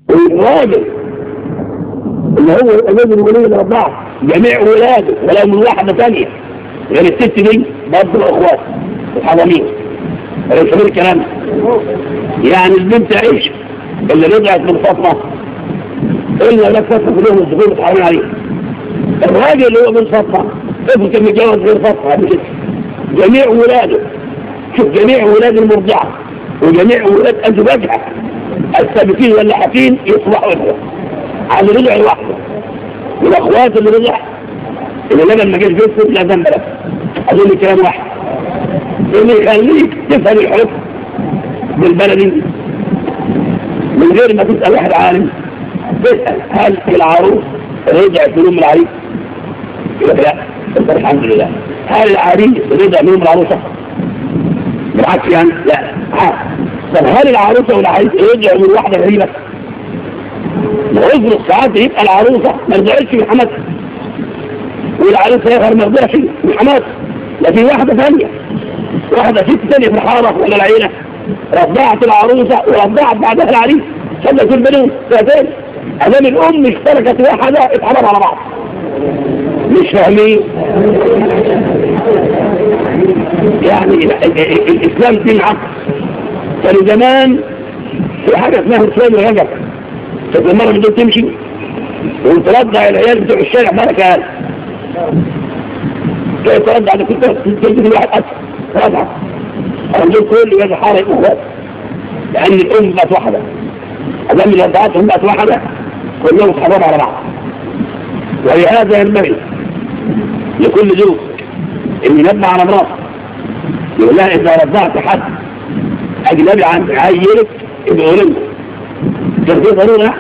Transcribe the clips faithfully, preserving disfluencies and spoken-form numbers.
والراجل اللي هو الأمام الولي الأربعة جميع ولاده ولا من واحدة ثانية غير الست دي برضه الأخوات الحضامين رسول الكلام. يعني البنت عيش اللي رجعت من فاطمة إلا لك فترة في اليوم الزبور بتحرمين عليه. الراجل اللي هو من فاطمة ابن كان متجوز غير فاطمة جميع ولاده، شوف جميع ولاد المرضعة وجميع ولاد أزواجها السابقين واللاحقين يصبحوا إخوة على رجع لوحده. والأخوات اللي رجع اللي لما ما جاش جثة لا ذنب له. أظن كلام واحد اللي يخليك تفهم الحكم بالبلد من غير ما تسأل واحد عالم. تسأل هل العروس رجعت من أم العريس؟ يقول لك لا الحمد لله. هل العريس رجع من أم العروسة؟ بالعكس يعني لا. طب هل العروسة والعريس رجعوا من واحدة غريبة؟ وعذر الساعات يبقى العروسة ما رجعتش من حماتها والعريس يظهر ما رجعش من حماتها، لكن واحدة ثانية واحدة ست ثانية في الحارة ولا العيلة رضعت العروسة ورضعت بعدها العريس خلت البنون ثلاثين أمام الأم اشتركت واحدة اتحرم على بعض. مش فاهمين يعني الإسلام دين عقل. كان زمان في حاجة اسمها الإسلام الرجب، كانت المرة بدون تمشي وترضع العيال بتوع الشارع بركة قال كيف ترضع ده كنت تجد الواحد أكثر ترضع أرجل كل يجب حارة إخوات لأن الأم بقت واحدة أمام الوضعاتهم بقت واحدة كلهم تحرموا على بعض. ولهذا ينبغي لكل زوج إن ينبه على امرأة يقول لها إذا رضعت حد أجنبي عن عيلك ابقى ولنك كان في ضرورة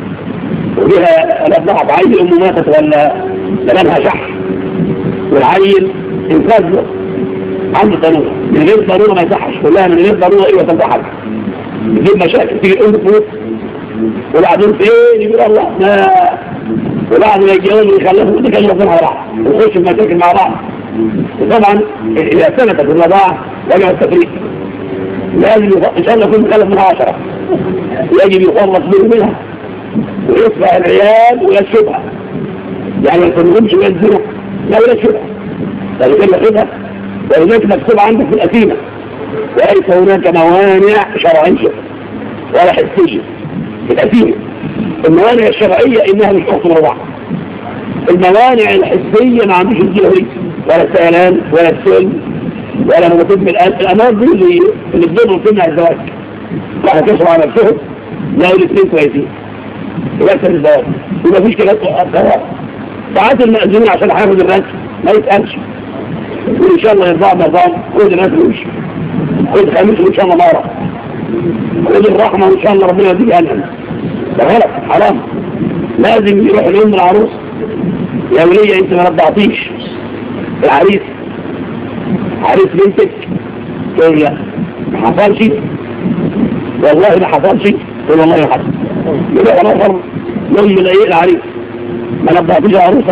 وبها رضعت عيل أمه ماتت ولا لبنها شح والعيل انفاذ له عنده ضرورة من غير ضرورة ما يصحش كلها من غير ضرورة إيه وتنتحل يجيب مشاكل تيجي الأم تموت وبعدين فين يقول الله ما وبعد ما يتجوزوا يخلفوا دي كانوا يرضون على بعض ويخشوا في مشاكل مع بعض. وطبعا إذا ثبتت الرضاعة وجب التفريق لازم إن شاء الله يكون مخلف منها عشرة يجب يخلص منه منها ويصبح العيال ولا الشبهة يعني ما يكونهمش ولا الزنا لا ولا الشبهة لأن كلمة شبهة ولذلك مكتوب عندك في الأثيمة وليس هناك موانع شرعية ولا حسية في الأثيمة. الموانع الشرعية إنها مش تحصل رضاعة. الموانع الحسية ما عندوش الجهري ولا السيلان ولا السل ولا مبتد من الأمر الأمر دي اللي اللي بضروا تمنع الزواج واحد كشف على نفسهم لا الاثنين كويسين يبقى الزواج وما فيش كلام قرار. ساعات المأذونين عشان حافظ الرأس ما يتقالش وإن شاء الله يرضع مرضان خذ الناس ويمشي خذ خميس وإن شاء الله مرة خذ الرحمة وإن شاء الله ربنا يديك أنعم. ده غلط حرام. لازم يروح الأم العروس يا ولية انت ما رضعتيش العريس عريس بنتك تقول لا ما حصلش والله ما حصلش تقول والله ما حصل يروح نفر يوم من الايه العريس ما رضعتيش العروسة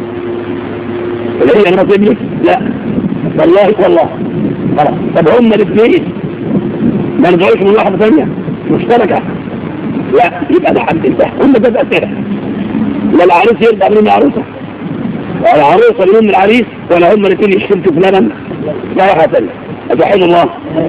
اللي هي انا ابنك لا والله والله خلاص. طب هم الاثنين ما رضعوش من واحدة ثانية مشتركة لا يبقى ده حد انتهى هم ده أسئلة لا العريس يرضع من العروسة ولا العروسة من العريس ولا هم الاثنين يشتركوا في لبن لا واحدة ثانية. أتوحيد الله.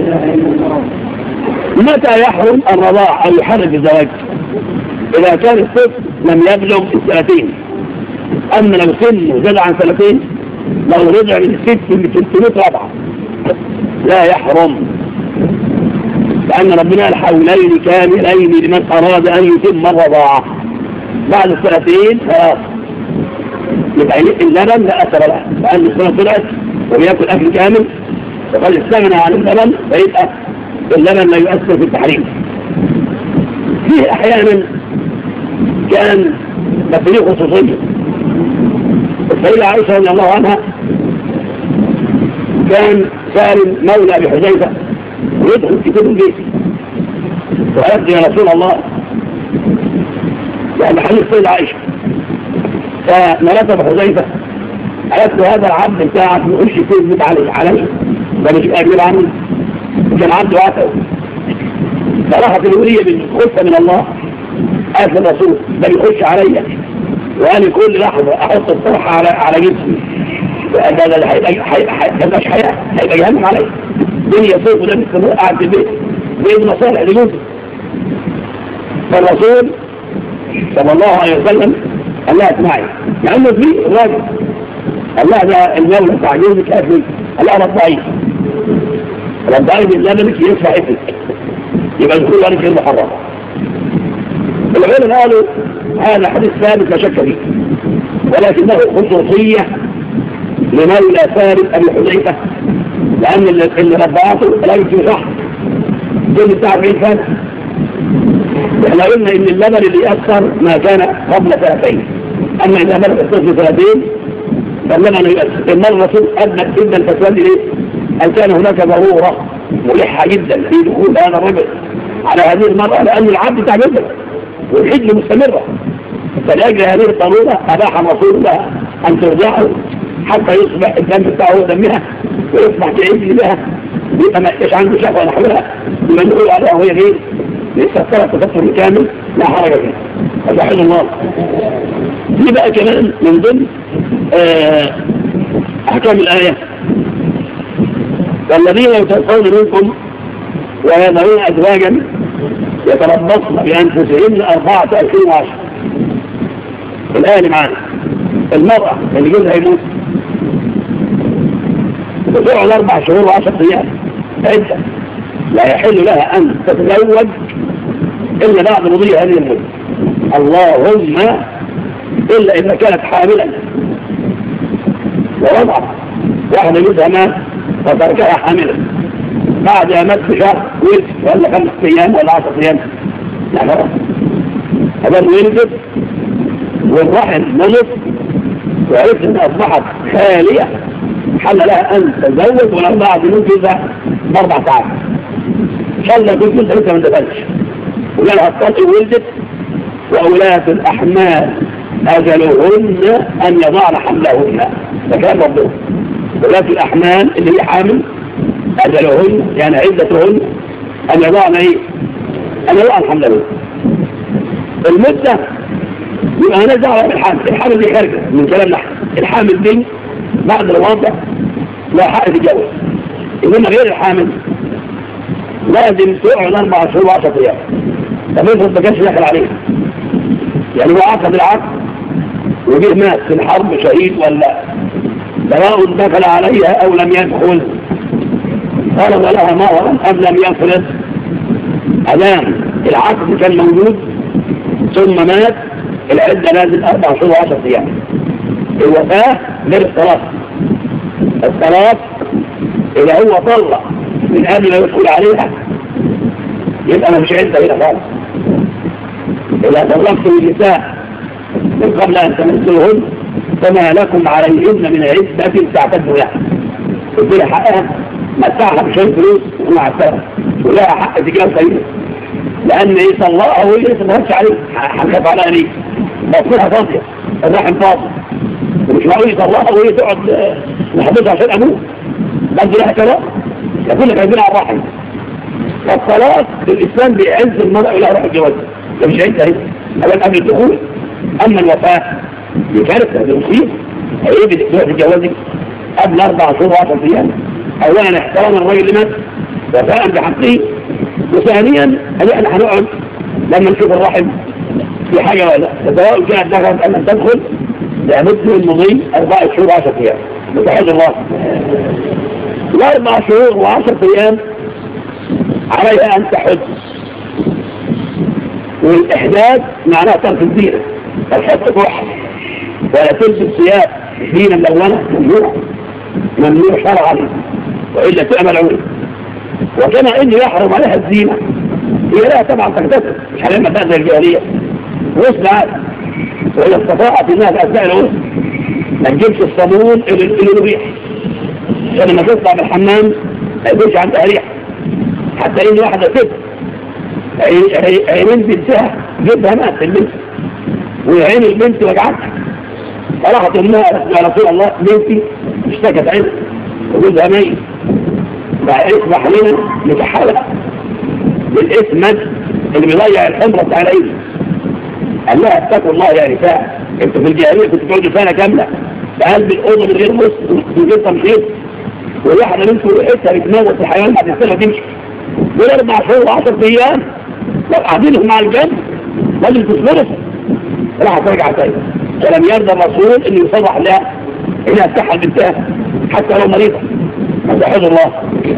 متى يحرم الرضاع أو يحرم الزواج؟ إذا كان الطفل لم يبلغ السنتين. أما لو سنه زاد عن سنتين لو رجع من الست من ثلاثمائة رضعة لا يحرم لأن ربنا الحولين كاملين لمن أراد أن يتم الرضاعة. بعد السنتين خلاص يبقى اللبن لا أثر له لأن السنة طلعت وبيأكل أكل كامل وقد استغنى عن اللبن فيبقى اللبن لا يؤثر في التحريم. فيه أحيانا كان بفريق خصوصية. السيدة عائشة رضي الله عنها كان سالم مولى بحذيفة ويدخل في كتب البيت ويبدي يا رسول الله يعني حديث السيدة عائشة فملكة بحذيفة قالت له هذا العبد بتاعك نخش فيه البيت عليه عليه ده مش أجيب عني كان عبد وعته فراحت الولية بالخلفة من الله قال الرسول ده بيخش عليا وقال كل لحظة احط الطرحة على على جسمي ده ده ده هيبقى مش حياة هيبقى جهنم عليا دنيا صوف وده مستمر قاعد في البيت بإذن مصالح لجوزي. فالرسول صلى الله عليه وسلم قال لها اسمعي لأنه في الراجل قال لها ده المولى بتاع جوزك قال لي قال لها رضعي رضعي باللبنك يدفع ابنك يبقى الكل عليك غير محرم. العلماء قالوا هذا حديث ثابت لا شك فيه ولكنه خصوصية لمولى فارس أبي حذيفة لأن اللي رضعته لا يمكن صح دون بتاع أربعين سنة. احنا قلنا ان اللبن اللي يأثر ما كان قبل سنتين اما اذا بلغ الطفل سنتين فاللبن يؤثر. المرة الرسول ادنت جدا فتوى ليه ان كان هناك ضرورة ملحة جدا في دخول هذا الرجل على هذه المرأة لان العبد بتاع جدا والحجة مستمرة فلأجل هذه الضرورة اباح الرسول لها ان ترجعه حتى يصبح الدم بتاعه دمها ويصبح تعيش بها يبقى ما يبقاش عنده شهوة نحوها بما نقول عليها وهي غير لسه الثلاث تفكر كامل لا حرج فيه أسعد الله. دي بقى كمان من ضمن أحكام الآية والذين يتوفون منكم ويذرون أزواجا يتربصن بأنفسهن أربعة أشهر وعشرة. الآية اللي معانا المرأة اللي جوزها يموت بتقعد أربع شهور وعشرة أيام عدة لا يحل لها أن تتزوج إلا بعد مضي هذه المدة اللهم إلا إذا كانت حاملا ووضعت واحدة جوزها مات وتركها حاملا بعد مات بشهر ولد ولا خمس أيام ولا عشرة أيام لا خلاص هذا ولدت والرحم نضف وعرفت أنها أصبحت خالية حل لها أن تتزوج ولو بعد موت جوزها بأربع ساعات إن شاء الله يكون كنت لسه ما اندفنش ولها الطلق ولدت وأولاد الأحمال أجلهن أن يضعن حملهن فكان ربنا أولاد الأحمال اللي هي حامل أجلهن يعني عدتهن أن يضعن إيه؟ أن يضعن حملهن. المدة يبقى أنا دعوة بالحامل الحامل دي خارجة من كلام نحن الحامل دي بعد الوضع لا حق تتجوز إنما غير الحامل لازم تقعد أربع شهور وعشرة أيام فمنهم ما كانش داخل عليه يعني هو عقد العقد وجه مات في الحرب شهيد ولا سواء دخل عليها أو لم يدخل فرض لها مهرا أم لم يفرض أدام العقد كان موجود ثم مات العدة لازم أربع شهور وعشرة أيام. الوفاة غير الصلاة الصلاة إذا هو طلق من قبل ما يدخل عليها يبقى ما مش عدة هنا خالص. إذا طلقتم النساء من قبل أن تمسوهن فما لكم عليهن من عدة تعتدوا لها ادي حقها مدفعها بشوية فلوس ومع السلامة ولها حق تجاوز سيدة لأن إيه طلقها وهي لسه ما هرش عليه هنخاف عليها ليه؟ مصيرها فاضية الرحم فاضي ومش معقول يطلقها وهي تقعد نحبسها عشان أبوه بس لها كلام يقول لك عايزين على الرحم. فالصلاة في الإسلام بيعز المرأة إلى روح الجواز ده مش عدة هي أولا قبل الدخول. أما الوفاة بكارثة بمصير هيجي روح الجواز قبل أربع شهور وعشرة أيام. أولا احترام الرجل اللي مات وفاء بحقه وثانيا هل احنا هنقعد لما نشوف الرحم في حاجة ولا سواء كانت دخلت أن تدخل لابد من مضي أربعة شهور وعشرة أيام متحد الله. الأربع شهور وعشرة أيام عليها أن تحج والإحداث معناها ترك الزينة الحج روح ولا تلبس ثياب زينة ملونة ممنوع ممنوع شرعا وإلا تعمل عمل. وكما إنه يحرم عليها الزينة هي لها طبعا تكتسب مش عليها مبادئ الجاهلية وصل عاد وإذا استطاعت الناس أثناء الوصل ما تجيبش الصابون اللي يريح عشان لما تطلع بالحمام ما يكونش عندها ريح. حتى إن واحدة ست عينين بنتها جبها مات البنت وعين البنت وجعتها فراحت امها يا رسول الله بنتي اشتكت عينها وجوزها ميت فاصبح لنا نتحالف بالاسم اللي بيضيع الحمرة بتاع العين قال لها اتقوا الله يا نساء، انتوا في الجاهليه كنتوا بتقعدوا سنه كامله في قلب الاوضه من غير مسلم من غير تمشيط، والواحده منكم ريحتها بتنوت في الحيوان بعد السنه تمشي دول اربع شهور وعشر ايام لو قاعدينهم مع الجنب لازم تصبروا. راح ترجع تاني ولم يرضى الرسول انه يصرح لها انها تفتحها بنتها حتى لو مريضه. مستحيل الله.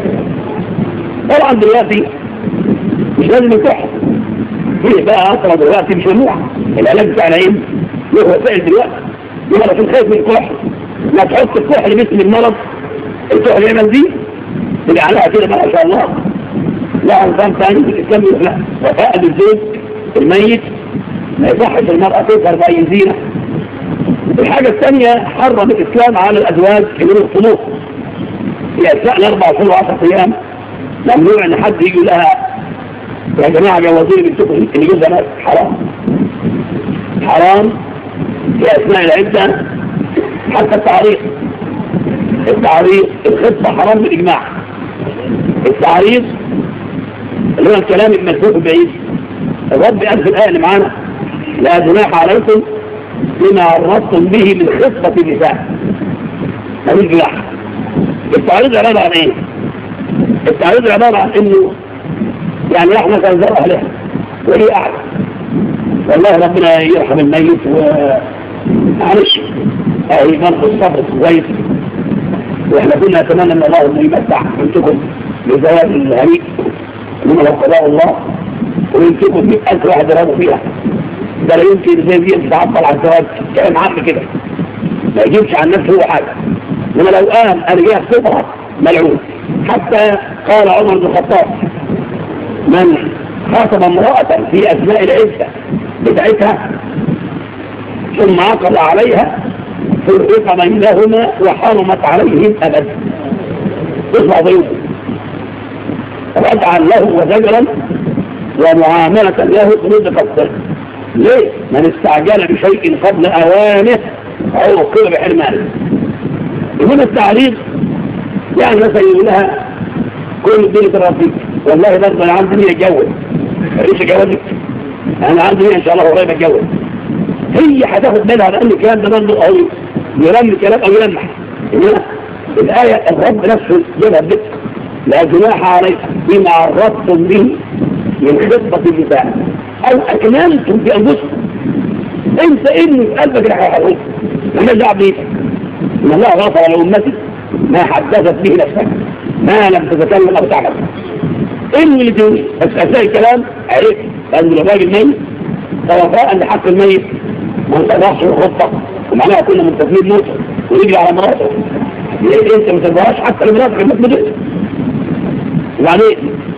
طبعا دلوقتي مش لازم يكح فيه بقى اصلا دلوقتي مش ممنوع. العلاج بتاعنا ايه؟ له وسائل دلوقتي. يبقى في الخايف من الكح ما تحط الكحل باسم المرض، الكحل يعمل دي تبقى عليها كده ما شاء الله. لا نظام ثاني في الاسلام يقول لا، وفاء الزوج الميت ما يصحش المرأة تظهر بأي زينة. الحاجة الثانية حرم الإسلام على الأزواج اللي من الطموح في أثناء الأربع شهور وعشر أيام. ممنوع إن حد يجي لها يا جماعة جوازين بنتكم اللي جوزها مات. حرام حرام في أثناء العدة. حتى التعريض التعريض الخطبة حرام بالإجماع. التعريض اللي هو الكلام المسبوق بعيد. الرب قال في الآية اللي معانا لا جناح عليكم بما عرضتم به من خطبة النساء. مفيش جناح. التعريض عبارة عن ايه؟ التعريض عبارة عن انه يعني احنا كان زرع لها وهي قاعدة والله ربنا يرحم الميت ومعلش اهي برضه الصبر كويس، واحنا كنا نتمنى ان الله انه يمتع بنتكم بزواج الهنيء لما لو قضاء الله ويمسكوا مئة ألف واحد يرابوا فيها. ده لا يمكن زي دي تتعطل عن الزواج كلام عام كده ما يجيبش عن نفسه هو حاجة. لما لو قام أنا جاي أخطبها ملعون. حتى قال عمر بن الخطاب من خاطب امرأة في أثناء العدة بتاعتها ثم عقد عليها فرق بينهما وحرمت عليهم أبدا. اسمع ضيوف ردعا له وزجرا ومعاملة له ضد قصر. ليه؟ من استعجل بشيء قبل أوانه عوقب بحرمانه. هنا التعريض يعني مثلا يقول لها كل الدنيا الرفيق والله برضه انا عندي نية اتجوز ايش اجوزك؟ انا عندي نية ان شاء الله قريب اتجوز. هي هتاخد منها لان الكلام ده برضه قوي يرمي كلام او يلمح. انما الايه الرب نفسه جابها بك لا جناح عليكم بما عرضتم به من خطبة النساء او اكملتم في انفسكم. انت ابني في قلبك راح يحرمك مالناش دعوه بيك. ان الله غفر لامتي ما حدثت به نفسك ما لم تتكلم او تعمل. اني اللي تقول بس اثناء الكلام عليك لان الراجل ميت توفاء لحق الميت ما انتبهش الخطه ومعناها كنا منتظرين موته ورجل على مراته. ليه انت ما تنبهاش حتى لمراتك لما تموت؟ وبعدين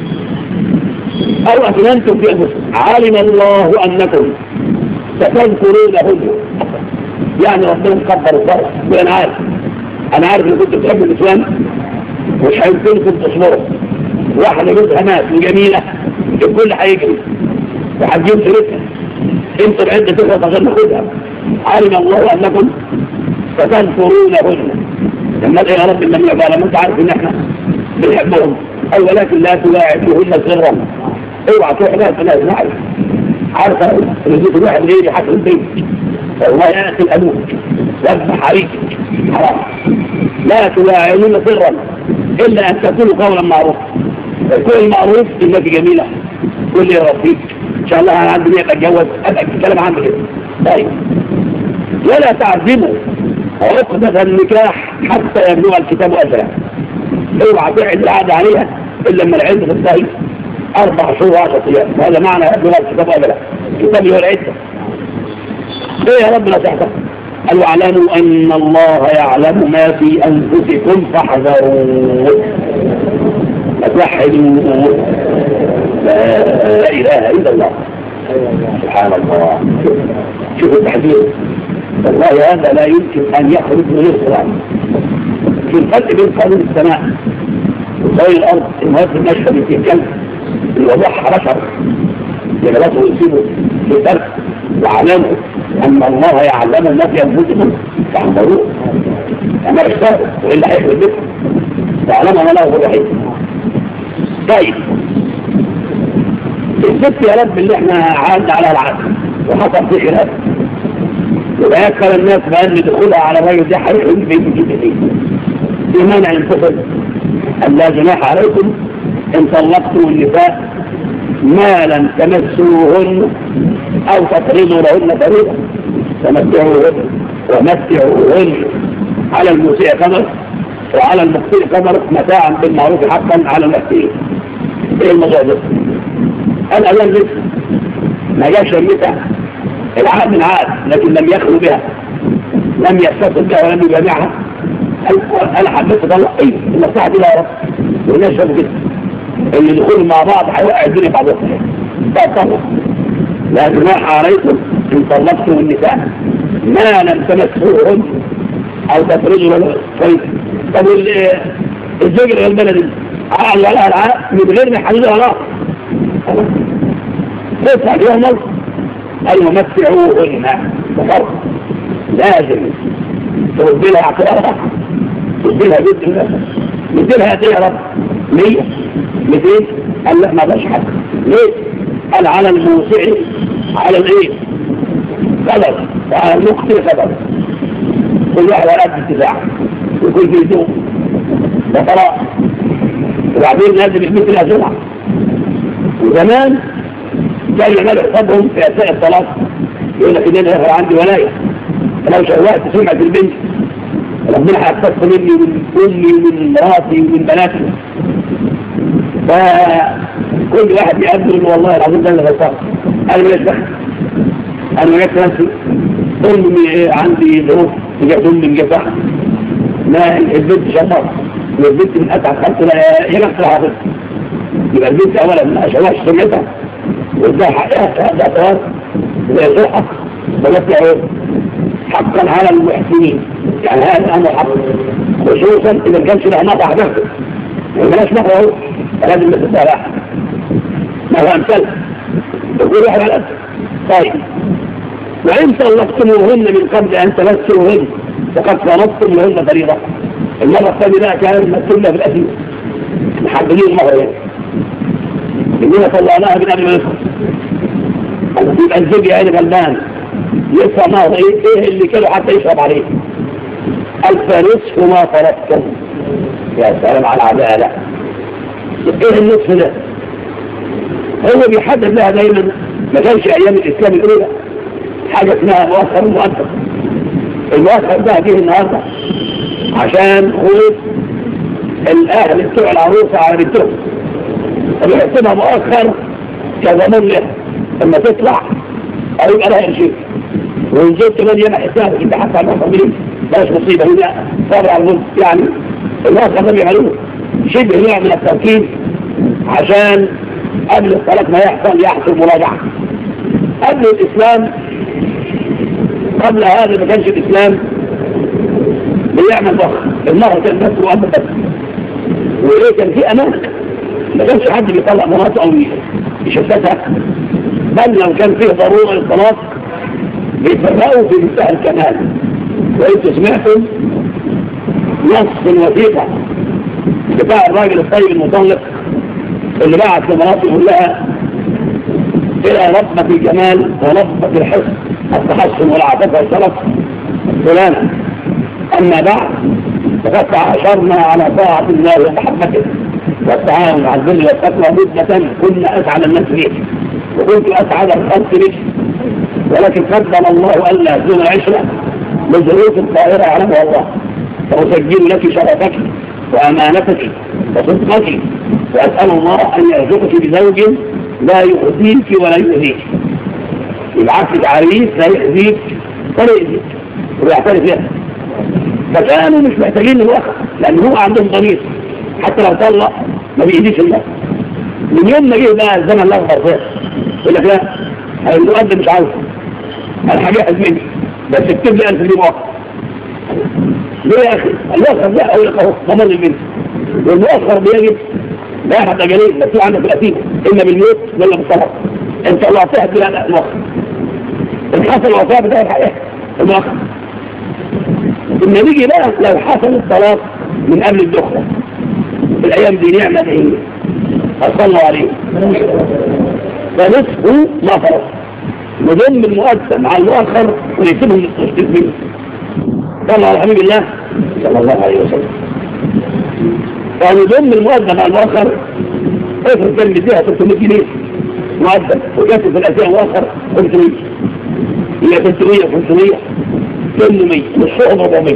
او اكملتم في انفسكم علم الله انكم ستذكرونهن. يعني ربنا مقدر الفرق وانا عارف انا عارف ان كنت بتحب الاسلام مش هيمكنكم تصبروا. واحده جوزها مات وجميله الكل هيجري وهتجيب سيرتها انت العده تخلص عشان ناخدها. علم الله انكم ستذكرونهن. لما يا رب الممنوع بقى لما انت عارف ان احنا بنحبهم او ولكن لا تلاعبوهن سرا. اوعى تروح لها في ناس نعرف عارفه ان دي واحد غيري حتى البيت والله ياتي الابوك يذبح عليك حرام. لا تلاعبوهن سرا الا ان تقولوا قولا معروفا. القول المعروف انك جميله قول لي يا ربيك ان شاء الله انا عندي نيه اتجوز ابقى الكلام عندي كده. طيب ولا تعزموا عقدة النكاح حتى يبلغ الكتاب اجله. اوعى تعد العاده عليها الا لما العده تنتهي اربع شهور وعشرة ايام. وهذا معنى يبلغ الكتاب اجله. الكتاب هو العده. ايه يا رب نصيحتك؟ قالوا اعلموا ان الله يعلم ما في انفسكم فاحذروا فتوحدوا لا اله الا الله. سبحان الله. شوفوا التحذير والله هذا لا يمكن ان يخرج من القران. في الفرق بين قانون السماء وقانون الارض المواد الناشفه اللي بتتكلم الوضوح بشر يغلطوا ويصيبوا في الفرق. واعلموا ان الله يعلم ما في انفسكم فاحذروه. انا رساله والا هيخرب بكم تعلم ما له الوحيد. طيب الست يا رب اللي احنا عاد على العدل وحصل في خلاف ويذكر الناس بأن دخولها على الرجل ده حريق في جدته في مانع ينتصر أن لا جناح عليكم إن طلقتم النساء ما لم تمسوهن أو تفرضوا لهن فريضة تمتعوهن ومتعوهن على المسيء قدر وعلى المخطئ قدر متاعا بالمعروف حقا على المحسنين. ايه الموضوع ده؟ الأذان لسه ما جاش المتع العقد من عقد لكن لم يخلو بها لم يتصل بها ولم يجامعها. انا حبيت اطلق ايه المصلحه دي يا رب والناس شافوا كده اللي دخول مع بعض هيوقع الدنيا بعضها ده طبعا لا جناح عليكم ان طلقتم النساء ما لم تمسوهن او تفرضوا له طيب طب الزوج اللي البلد عقل ولا العقل من غير ما يحددها ولا تدفع فيها نص الممتعوهن بفرق لازم ترد لها اعتبارها ترد لها جد الله ندي لها قد ايه يا رب؟ مية ميتين قال لا ما بقاش حد ليه؟ قال على الموسع على الايه؟ قدر وعلى المقتل قدر كل واحد على قد اتباعه ويكون في ذوق ده طلاق وبعدين لازم يثبت لها جمعه وزمان كان يعملوا حسابهم في اثناء الطلاق يقول لك ان انا عندي ولايه فلو شوهت سمعه البنت ربنا هيقتص مني ومن امي ومن مراتي ومن بناتي فكل واحد يقدر انه والله العظيم ده اللي غلطان انا ماليش دخل انا ماليش نفسي امي عندي ظروف جت امي مجفعه ما البنت شطاره والبنت من اتعب خمسه هي نفس الحافظ يبقى البنت اولا ما شوهش سمعتها واداها حقها ده اعتراض زي حق بنفع حقا على المحسنين يعني هذا امر حق خصوصا اذا كانش له نفع نفسه ما بلاش نفع اهو لازم نتسابح ما هو امثال يقول واحد على الاسف طيب وان طلقتموهن من قبل ان تمسوهن فقد فرضتم لهن فريضه المره الثانيه بقى كانت مكتوبه في الاسير محددين المهر يعني اننا طلعناها من قبل ما ندخل يبقى الزوج يعني غلبان يدفع معه ايه ايه اللي كانوا حتى يشرب عليه الف نصف ما فرضتم يا سلام على العداله ايه النصف ده هو بيحدد لها دايما ما كانش ايام الاسلام الاولى حاجه اسمها مؤخر ومؤخر المؤخر ده جه النهارده عشان خوف الاهل بتوع العروسه على بنتهم فبيحسبها مؤخر كضمان لها لما تطلع او يبقى لها شيء وان جيت كمان ياما حسابك انت حتى على المصابين بلاش مصيبه هنا صار على الظلم يعني المؤخر ده بيعملوه شبه نوع من التركيب عشان قبل الطلاق ما يحصل يحصل مراجعه قبل الاسلام قبل هذا ما كانش الاسلام بيعمل ضخ المرأة كان بس وقبل بس وايه كان في امان ما كانش حد بيطلق مراته او يشفتها بل لو كان فيه ضروره للطلاق بيتفرقوا في منتهى الكمال وانتوا سمعتم نص الوثيقه بتاع الراجل الطيب المطلق اللي بعت لمراته يقول لها الى ربة الجمال وربة الحسن التحسن والعاطفه والشرف فلانا اما بعد فقد تعاشرنا على طاعه الله ومحبته والتعاون على البر والتقوى مدة كنا اسعد الناس به وكنت اسعد الخلق به ولكن قدر الله الا دون عشره لظروف طائره يعلمها الله فاسجل لك شرفك وامانتك وصدقك واسال الله ان يرزقك بزوج لا يؤذيك ولا يؤذيك يبعث لك عريس لا يؤذيك ولا يؤذيك ويعترف بها فكانوا مش محتاجين الوقت لان هو عندهم ضمير حتى لو طلق ما بيأذيش الله من يوم ما جه بقى الزمن الاخضر ده يقول لك لا المؤدب مش عاوز انا هجهز مني بس اكتب لي ألف جنيه مؤخر ليه يا اخي المؤخر ده اقول لك اهو ضمان البنت والمؤخر بيجب لا يحب اجلين مكتوب عندك بالاسير اما بالموت ولا بالطلاق انت لو اعطيها بلا المؤخر ان حصل وفاه بتاع الحقيقه المؤخر لما نيجي بقى لو حصل الطلاق من قبل الدخله في الايام دي نعمه ايه صلوا عليه فنصفه ما فرض نضم المؤذن مع المؤخر ونكتبهم للتصديق منه. صلى على حبيب الله صلى الله عليه وسلم. فنضم المؤذن مع المؤخر، افرض كان بديها ثلاثمائة جنيه مؤذن وكاتب في الأسئلة المؤخر خمسمائة، هي ثلاثمائة خمسمائة ثمانمائة والصوم أربعمائة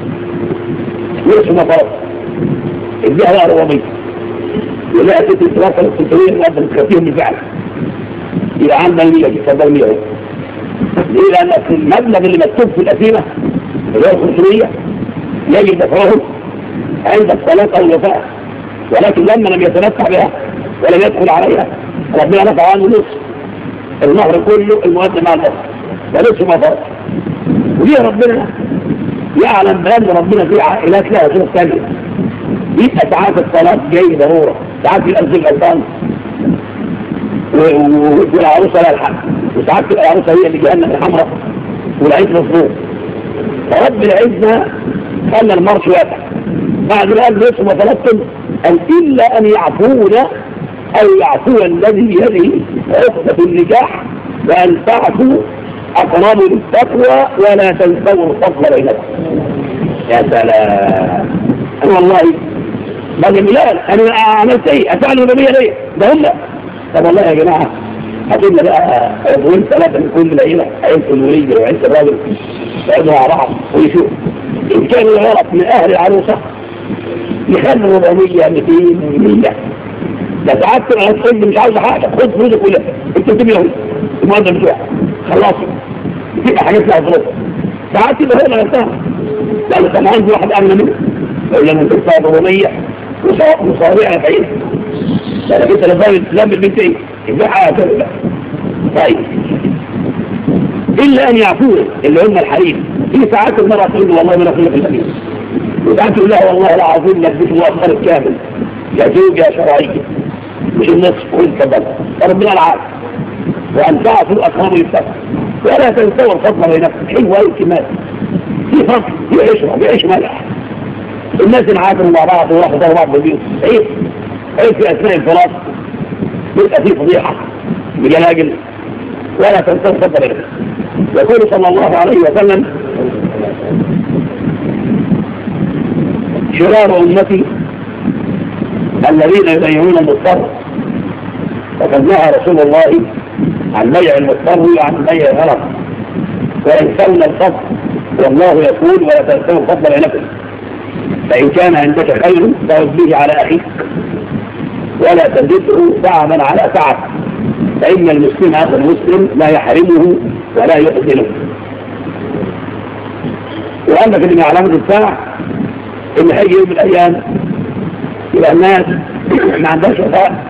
ويسمى فرق اديها بقى أربعمائة ولا أتت التواصل الثلاثمائة مؤذن تكفيهم بالفعل إذا عندنا المية تفضل مية. ليه؟ لأن المبلغ اللي مكتوب في الأسئلة اللي هو خمسمائة يجب دفعه عند الصلاة أو الوفاء، ولكن لما لم يتمتع بها ولم يدخل عليها ربنا نفع عنه نصف المهر كله المؤذن مع المهر ونصف ما فرق. ودي ربنا يعلم بأن ربنا في عائلات لها ظروف ثانية، يبقى ساعات الصلاة جاي ضرورة، ساعات يبقى الزوج غلطان والعروسة لا الحق، وساعات تبقى العروسة هي اللي جهنم الحمراء والعيد مصروف. فرب العزة خلى المرش واسع بعد ما قال نصف ما طلبتم قال إلا أن يعفون أو يعفو الذي بيده عقدة النكاح وأن تعفوا أقرب للتقوى ولا تنسوا الفضل بينكم. يا سلام. أنا والله بدل ملال أنا عملت إيه؟ أفعل النبي ليه؟ ده هم. طب والله يا جماعة هتقولنا بقى عضوين ثلاثة من كل ليلة، عيلة الوليد وعيلة الراجل يقعدوا مع بعض ويشوفوا إن كان الغلط من أهل العروسة يخلوا أربعمائة مئتين مية. ده ساعات تبقى هتقول مش عاوزة حاجة، خد فلوسك كلها انت بتبيعه المؤذن بتوعك خلاصي تبقى حاجات لها ظروف. ساعات تبقى هي غلطان لأنه كان عندي واحد أمن منه يقول لنا انت بتاع أربعمائة وصارع بعيد لأنك انت لازم الإسلام بالبنت ايه؟ يبيعها كذا. طيب إلا أن يعفوه اللي هم الحريم. في ساعات المرأة تقول له والله ما نقول لك الحديث، وساعات تقول لها والله العظيم لك بيت مؤخر الكامل يا زوجة شرعية مش النصف وانت بل فربنا العالم وأن تعفوا أقرب للتقوى ولا تنسوا الفضل بينكم. حلوة الكمال في فضل في عشرة في عيش ملح. الناس انعاتوا مع بعض وراحوا ضروا بعض بالبيوت عيب عيب في أثناء الفراغ يبقى في فضيحة بجلاجل ولا تنسوا الفضل بينكم. يقول صلى الله عليه وسلم شرار أمتي الذين يبيعون المضطر، وقد نهى رسول الله عن بيع المضطر وعن بيع الغرض وينسون الفضل والله يقول ولا تنسوا الفضل بينكم. فإن كان عندك خير فاعد به على أخيك ولا تزده تعبا على تعب، فإن المسلم أخو المسلم لا يحرمه ولا يقتله. وأنك من علامة الساعة إن هيجي يوم من الأيام يبقى الناس ما عندهاش وفاء،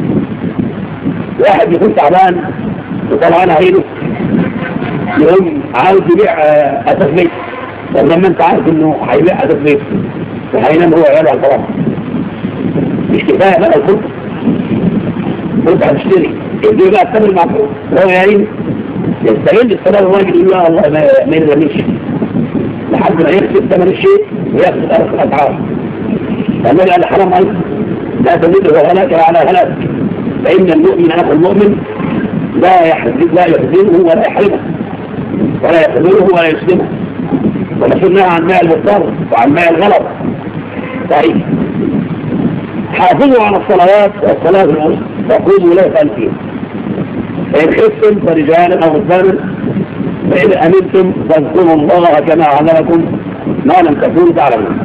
واحد يكون تعبان وطلعان عينه يقوم عاوز يبيع أساس بيت. طب لما انت عارف انه هيبيع أساس بيت وهينام هو عياله على الفراغ مش كفاية بقى الفرصة فرصة هتشتري يجي بقى الثمن المعقول وهو يعين يستغل الصلاة الراجل يقول لا الله ما يرميش لحد ما يكسب ثمن الشيء وياخد أرخ الأسعار. فالنبي قال حرام عليك لا تزيده هلاك على هلاك، فإن المؤمن أخو المؤمن لا يحزن لا يحزنه ولا يحرمه ولا يحزنه ولا يسلمه. ونحن عن ماء المضطر وعن ماء الغلط. طيب حافظوا على الصلوات والصلاة الوسطى وقوموا لا فأنتين. فإن خفتم فرجالا أو ركبانا فإن أمنتم فاذكروا الله كما علمكم ما لم تكونوا تعلمون.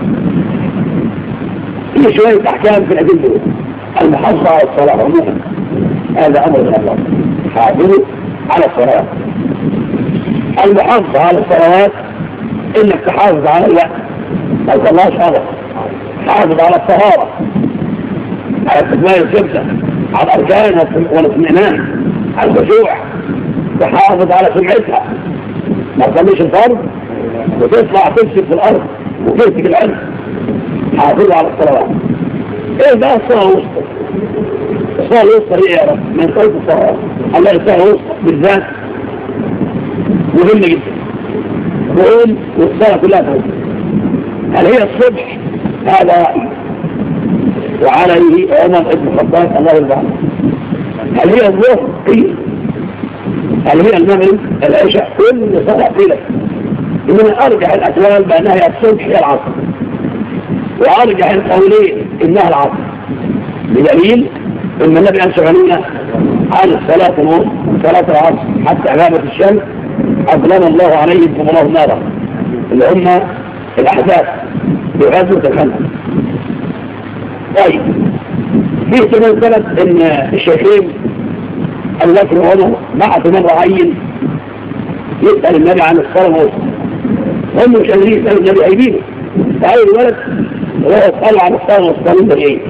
في شوية أحكام في الأدلة. المحافظة على الصلاة عموما هذا أمر من الله، حافظوا على الصلاة. المحافظة على الصلوات إنك تحافظ على الوقت ما يطلعش هذا، تحافظ على الطهارة على استكمال الخبزة على الأركان والاطمئنان على الخشوع، تحافظ على سمعتها ما تخليش الفرض وتطلع تمسك في الأرض وتمسك العلم. حافظوا على الصلوات. ايه بقى الصلاة الوسطى؟ الصلاة الوسطى هي يا رب من صلاة الصلاة الله الصلاة الوسطى بالذات مهمة جدا. وقوم والصلاة كلها فوق. هل هي الصبح؟ هذا وعليه عمر بن الخطاب الله يرضى عنه. هل هي الظهر؟ قيل اللي هي المغرب العشاء كل صلاة فيها. من أرجح الأقوال بأنها هي الصبح هي العصر، وأرجح القولين إنها العصر، بدليل إن النبي أنشغلنا عن الصلاة الوسطى صلاة العصر حتى غابت الشمس أظلم الله عليهم قبله النار، اللي هم الأحداث في غزوة الخندق. طيب فيه كمان ثبت إن الشيخين أبو بكر وعمر بعثوا مرة عين يسأل النبي عن الصلاة الوسطى، هم مش قادرين يسألوا النبي عيبينه، فأول الولد وهو يسأل عن الصلاة الوسطى من إيه؟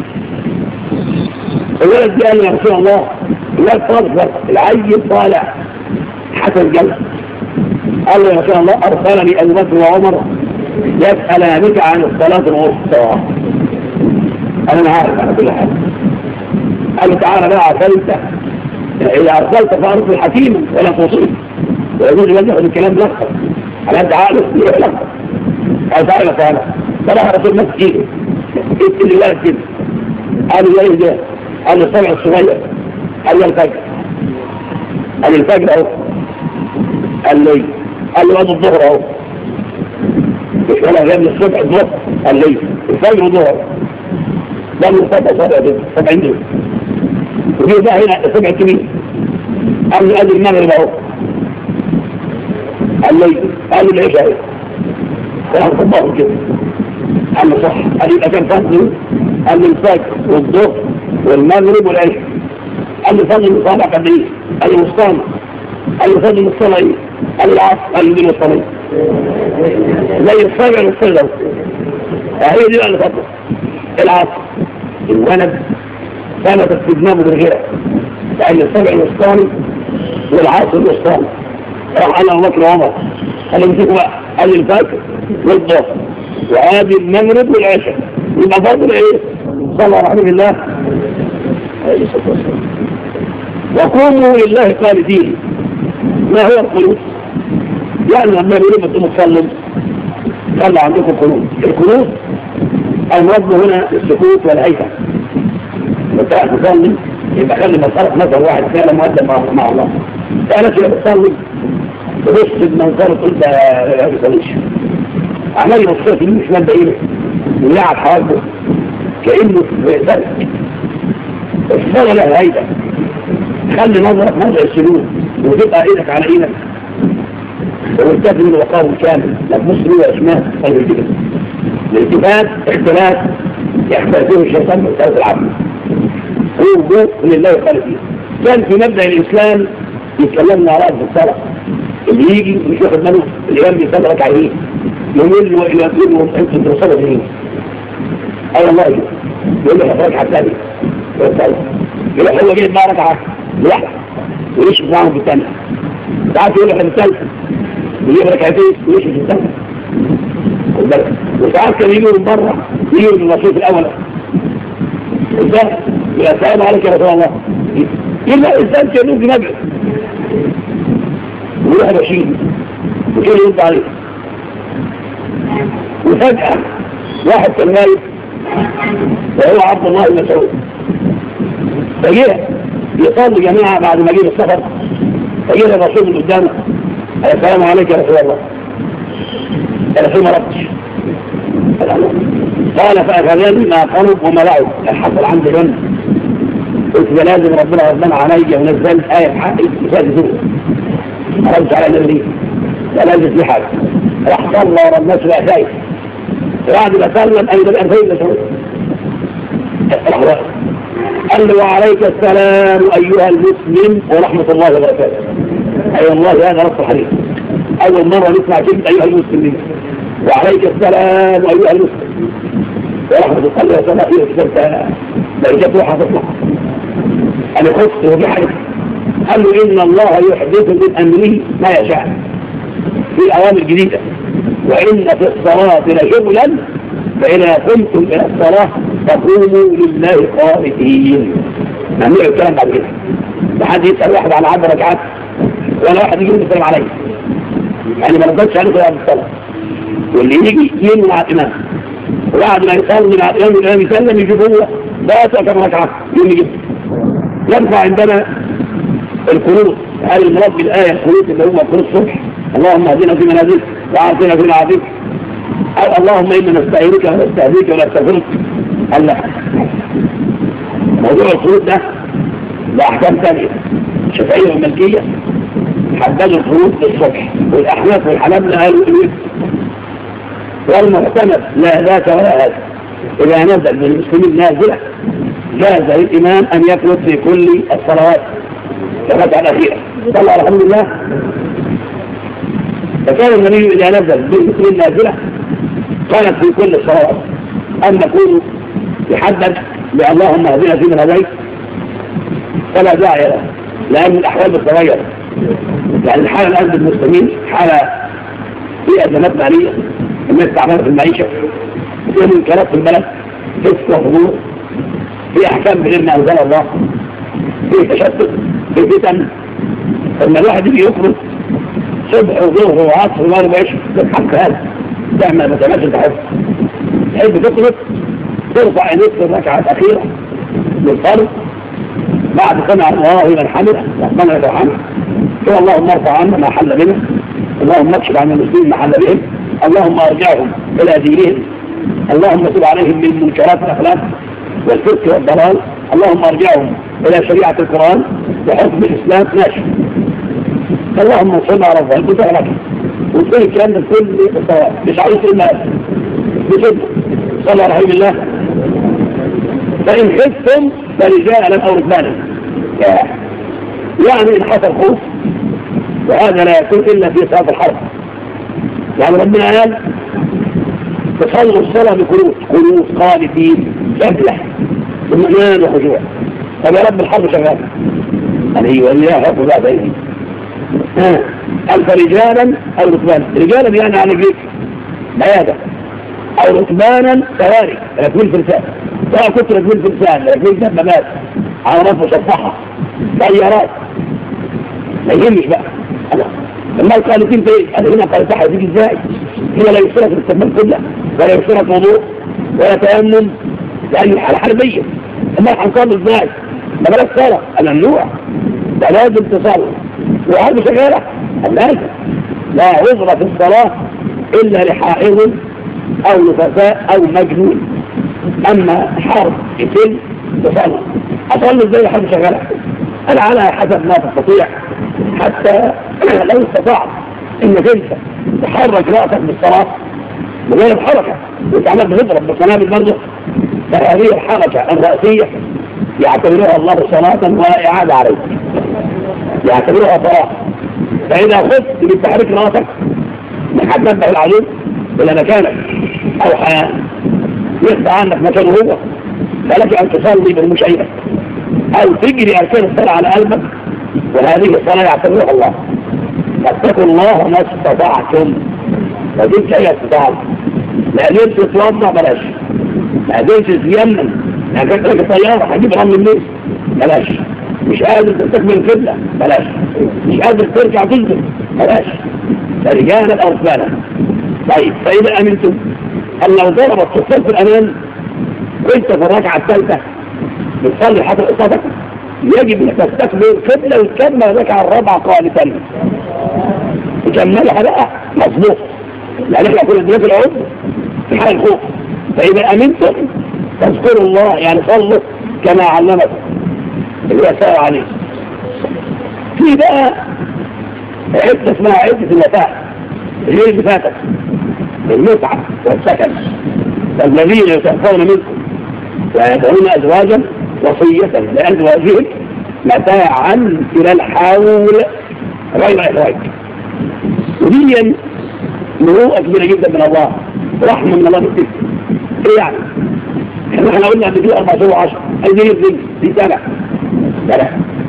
الولد دي قال له يا رسول الله الولد طالب العين طالع حسن الجنة، قال له يا رسول الله أرسلني أبو بكر وعمر يسأل بك عن الصلاة الوسطى. أنا عارف على كل حاجة. قال له تعالى بقى عسلت إذا أرسلت فأرسل حكيما ولا تصيب، ويجوز أن يأخذ الكلام لخص على قد عقله يروح لخص. قال تعالى تعالى صراحة رسول الله كتير إيه اللي ولد كده؟ قال له يا ده، قال له السبع الصغير، قال له الفجر، قال له الفجر أهو، قال له قال له وادي الظهر أهو، مش ولا جاب الصبح الظهر، قال لي الفجر الظهر، ده من سبع سبع دول سبعين دول، وفي بقى هنا سبع كبير، قال له أدي المغرب أهو، قال لي قال له العشاء أهو، قال صباح كده، قال له صح، قال لي يبقى كان فضل، قال لي الفجر والظهر والمغرب والعشاء، قال لي فضل المصالح قد ايه؟ قال لي مصطلح، قال لي فضل المصطلح ايه؟ قال لي العصر، قال لي دي مصطلح زي الفجر والفجر، فهي دي بقى اللي فضل العصر. الولد ثبتت في دماغه بالغيرة، لأن الفجر الوسطاني والعصر الوسطاني راح على أبو بكر وعمر قال لي امسكوا بقى، قال لي الفجر والظهر وهذه المغرب والعشاء، يبقى فضل ايه؟ صلى عليه الله عليه الصلاة والسلام. وقوموا لله قانتين. ما هو القنوت؟ يعني لما يقولوا انتم تصلوا صلى عندكم قنوت. القنوت المرض هنا السكوت والهيئة. انت قاعد تصلي يبقى خلي مسألة مثلا واحد فعلا مؤدب مع الله، فأنا كده بتصلي تبص بمنظره تقول ده ما بيصليش، عمال يبص في مش مادة ايه ويلعب حواجبه كأنه في ذلك. الصلاة لها هيئة، خلي نظرك موضع السجود وتبقى ايدك على ايدك وتلتزم الوقار الكامل، لا تبص له يا شمال خلي الالتفات. الالتفات اختلاف يختلفه الشيطان من ثلاث العبد، هو جو لله خالفين. كان في مبدأ الإسلام يتكلمنا على أرض الصلاة، اللي يجي مش واخد باله الإمام بيصلي ركعتين يقول له إلى يقول له أنت توصل ليه؟ أي والله يقول له حضرتك حتى يقول هو جاي بقى ركعة لوحده ويشوف معاهم في الثانية، ساعات يقول له في الثالثة ويجيب ركعتين ويشوف في الثالثة، خد بالك. وساعات كان يجوا من بره يجوا من الوصيف الأول إزاي؟ يا السلام عليك يا رسول الله، يبقى الإنسان كان يجي نبعه ويروح بشير وكان يرد عليه. وفجأة واحد كان غايب وهو عبد الله بن مسعود، فجاء يصلي جماعة بعد ما جه السفر، فجاء الرسول من قدامه السلام عليك يا رسول الله، الرسول ما ردش، قال فأخذني ما قرب وما لعب، حصل عندي ذنب، قلت ده لازم ربنا غضبان عليا ونزل آية حقي يساعد ذوق، ما ردش على النبي، لا لازم في حاجة، راح صلى ورا الناس بقى خايف، بعد ما سلم أي ده الأنفين لشعور قال له وعليك السلام أيها المسلم ورحمة الله وبركاته. أي والله هذا نص الحديث، أول مرة نسمع كلمة أيها المسلمين، وعليك السلام أيها المسلم ورحمة الله وبركاته. فيه كتابة درجات روحة تطلع أنا خصت وفي حاجة، قال له إن الله يحدث من أمره ما يشاء في أوامر جديدة، وإن في الصلاة لشغلا فإذا قمتم إلى الصلاة فقوموا لله قانتين. ممنوع الكلام بعد كده، ما حد يسأل واحد على عدد ركعات ولا واحد يجي يسلم عليه، يعني ما نقدرش عليه في الصلاة، واللي يجي ينوي مع الإمام وبعد ما يصلي مع الإمام والإمام يسلم يجيبوه بقى كم ركعة يوم يجيب. ينفع عندنا القنوت هل المراد بالآية الخلود اللي هو كل الصبح اللهم اهدنا فيمن هديت وعافنا فيمن عافيت أو اللهم إنا نستعينك ونستهديك ونستغفرك؟ قال لا، موضوع الخلود ده ده أحكام ثانية شافعية ومالكية حددوا الخلود للصبح، والأحناف والحنابلة قالوا إيه؟ والمعتمد لا ذاك ولا هذا، إذا نزل من المسلمين نازلة جاز للإمام أن يخلد في كل الصلوات الركعة الأخيرة. صلى الحمد لله. فكان النبي إذا نزل بالمسلمين نازلة كانت في كل الصلوات، أن نكون يحدد اللهم اهدنا فيمن هديت فلا داعي له، لأن الأحوال بتتغير. يعني الحالة الآن بالمسلمين حالة في أزمات مالية، الناس تعبانة في المعيشة، في منكرات في البلد، فسق وفجور، في أحكام بغير ما أنزل الله، في تشتت، في فتن. لما الواحد يجي يخرج صبح وظهر وعصر وما يبقاش تضحك هذا تعمل ما تعملش تحب تحب تخرج ترفع عينيك في الركعة الأخيرة للفرض بعد سمع الله لمن حمده ربنا يرحمه، قل اللهم ارفع عنا ما حل بنا، اللهم اكشف عن المسلمين ما حل بهم، اللهم ارجعهم الى دينهم، اللهم تب عليهم من منكرات الاخلاق والفسق والضلال، اللهم ارجعهم الى شريعه القران وحكم الاسلام ماشي، اللهم انصرنا على الظالمين بتغلق وتقول الكلام ده كل الصواب مش عايز المال بصدق. صلى الله عليه الله. فان خفتم فرجالا او ركبانا، يعني ان حصل خوف، وهذا لا يكون الا في صلاه الحرب. يعني ربنا قال تصلوا الصلاه بقنوت، قنوت خالدين سبله اطمئنان وخشوع. طب يا رب الحرب شغاله، قال ايوه اياه هاخذ بعد ايدي. قال فرجالا او ركبانا، رجالا يعني على رجليك عياده، او ركبانا سواري راكبين فرسان، سواء كنت راكبين فرسان راكبين دبابات عربات مصفحه طيارات ما يهمش بقى. لما القانتين في ايه؟ قال هنا قانتها هتيجي ازاي؟ هنا لا يشترك الاستقبال كله ولا يشترك وضوء ولا تيمم، لان الحاله حربيه. اما هنصلي ازاي؟ ما بلاش صلاه، انا ممنوع، ده لازم تصلي وهذا شغاله. لازم لا عذر في الصلاه الا لحائض او نفساء او مجنون. اما حرب يتم تصلي، اصلي ازاي حرب شغاله؟ انا على حسب ما تستطيع، حتى لو استطعت انك انت تحرك راسك بالصلاه بغير حركه وتعمل بتضرب بالقنابل برضه، فهذه الحركه الراسيه يعتبرها الله صلاه ولا اعاده عليك، يعتبرها صلاه. فاذا خفت بتحرك راسك من حد نبه العدو الى مكانك او يخفى عنك مكانه هو، فلك ان تصلي بالمشيئه او تجري اركان الصلاه على قلبك، وهذه الصلاه يعتبرها الله. فاتقوا الله ما استطعتم، فدي شيء استطاعت. لا قدرت تتوضا بلاش، ما قدرت تيمم، ما كانت لك طياره هجيب رمل الناس بلاش، مش قادر تستكمل القبله بلاش، مش قادر ترجع تسجد بلاش، فرجالا او ركبانا. طيب فاذا امنتم ان لو ضربت في الصف الامام وانت في الركعه الثالثه بتصلي حتى قصتك، يجب ان تستكمل القبله وتكمل الركعه الرابعه قانتا تكملها بقى مظبوط، لان احنا كنا دلوقتي العود في حال الخوف. فاذا امنتم تذكروا الله، يعني صلوا كما علمكم اللي هي ساوى عليه. في بقى عدة اسمها عدة الوفاء اللي اللي فاتت المتعة والسكن، فالذين يتوفون منكم ويدعون أزواجا وصية لأزواجهم متاعا إلى الحول غير إخراج. ودي مروءة كبيرة جدا من الله، رحمة من الله بالتك. إيه يعني؟ احنا قلنا ان دي اربع شهور وعشرة، عايزين يبني دي سنة سنة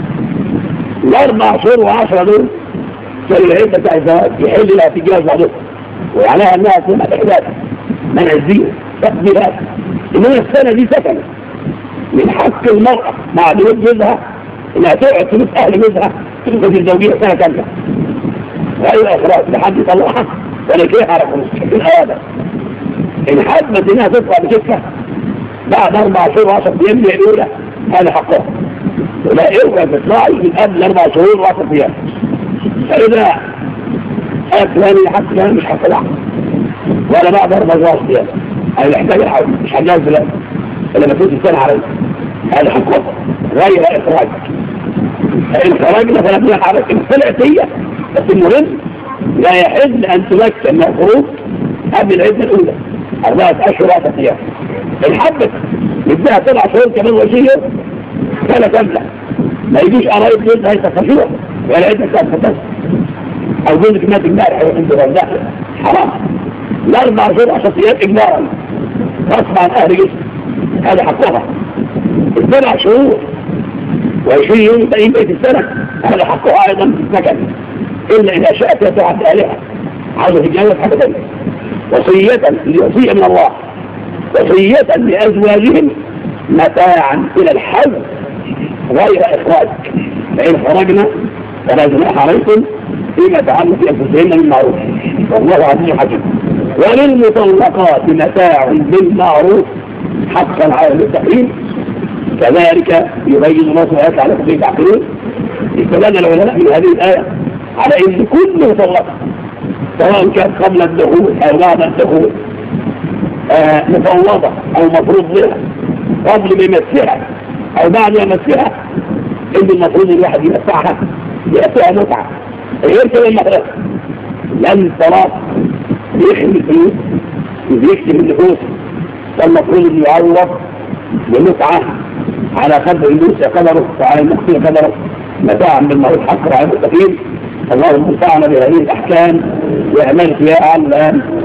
الاربع شهور وعشرة دول كان العدة بتاع الزواج يحل لها تتجوز بعضهم، وعليها انها تكون احداث منازيل تقديرات. انما السنة دي سكن من حق المرأة مع بنت جوزها انها تقعد في بيت اهل جوزها تثبت الزوجية سنة كاملة غير اخراج لحد يطلعها ولا كيف على خروج في الهوادة. ان حبت انها تطلع بكفة بعد اربع شهور وعشرة ايام الاولى هذا حقها، ولا اوعى تطلعي من قبل اربع شهور وعشر ايام. فاذا اكلاني حتى مش هطلع ولا بعد اربع شهور ايام انا محتاج الحول مش هتجوز دلوقتي الا ما كنت السنه عليا. هذا حكم غير اخراج. فان خرجنا فلا بناء عليك ان طلعت هي. بس المهم لا يحل ان تمكن من الخروج قبل العده الاولى اربعه اشهر وعشره ايام. الحبة يبدأ سبع شهور كمان وشيه سنة كاملة ما يجيش قرايب جزء هيتفشوه ولا عدة سنة فتاة أو جزء كمات إجماع عند الرزاق حرام. الأربع شهور عشر أيام إجماعا غصب عن أهل جسم هذا حقها. السبع شهور وعشرين يوم باقيين بقية السنة هذا حقها أيضا في السكن إلا إذا شاءت يتعب أهلها عاوزة تتجوز حاجة ثانية. وصية لوصية من الله وصية لأزواجهم متاعا إلى الحول غير إخراج. فإن خرجنا فلا جناح عليكم فيما تعلق بأنفسهن من معروف والله عزيز حكيم. وللمطلقات متاع بالمعروف حقا على المتقين كذلك يبين الله سبحانه وتعالى في تعقلون. استدل العلماء من هذه الآية على أن كل مطلقة سواء كان قبل الدخول أو بعد الدخول آه مفوضة أو مفروض لها قبل ما يمسها أو بعد ما يمسها إن المفروض الواحد يمسعها يأتيها متعة غير كده المحرق. لأن الطلاق بيخدم الفلوس وبيكتب النفوس فالمفروض أن يعوض بمتعة على قدر الموسى قدره وعلى المقصير قدره متاعا بالمعروف حقا على المتقين. اللهم انفعنا بهذه الأحكام وأعمال فيها على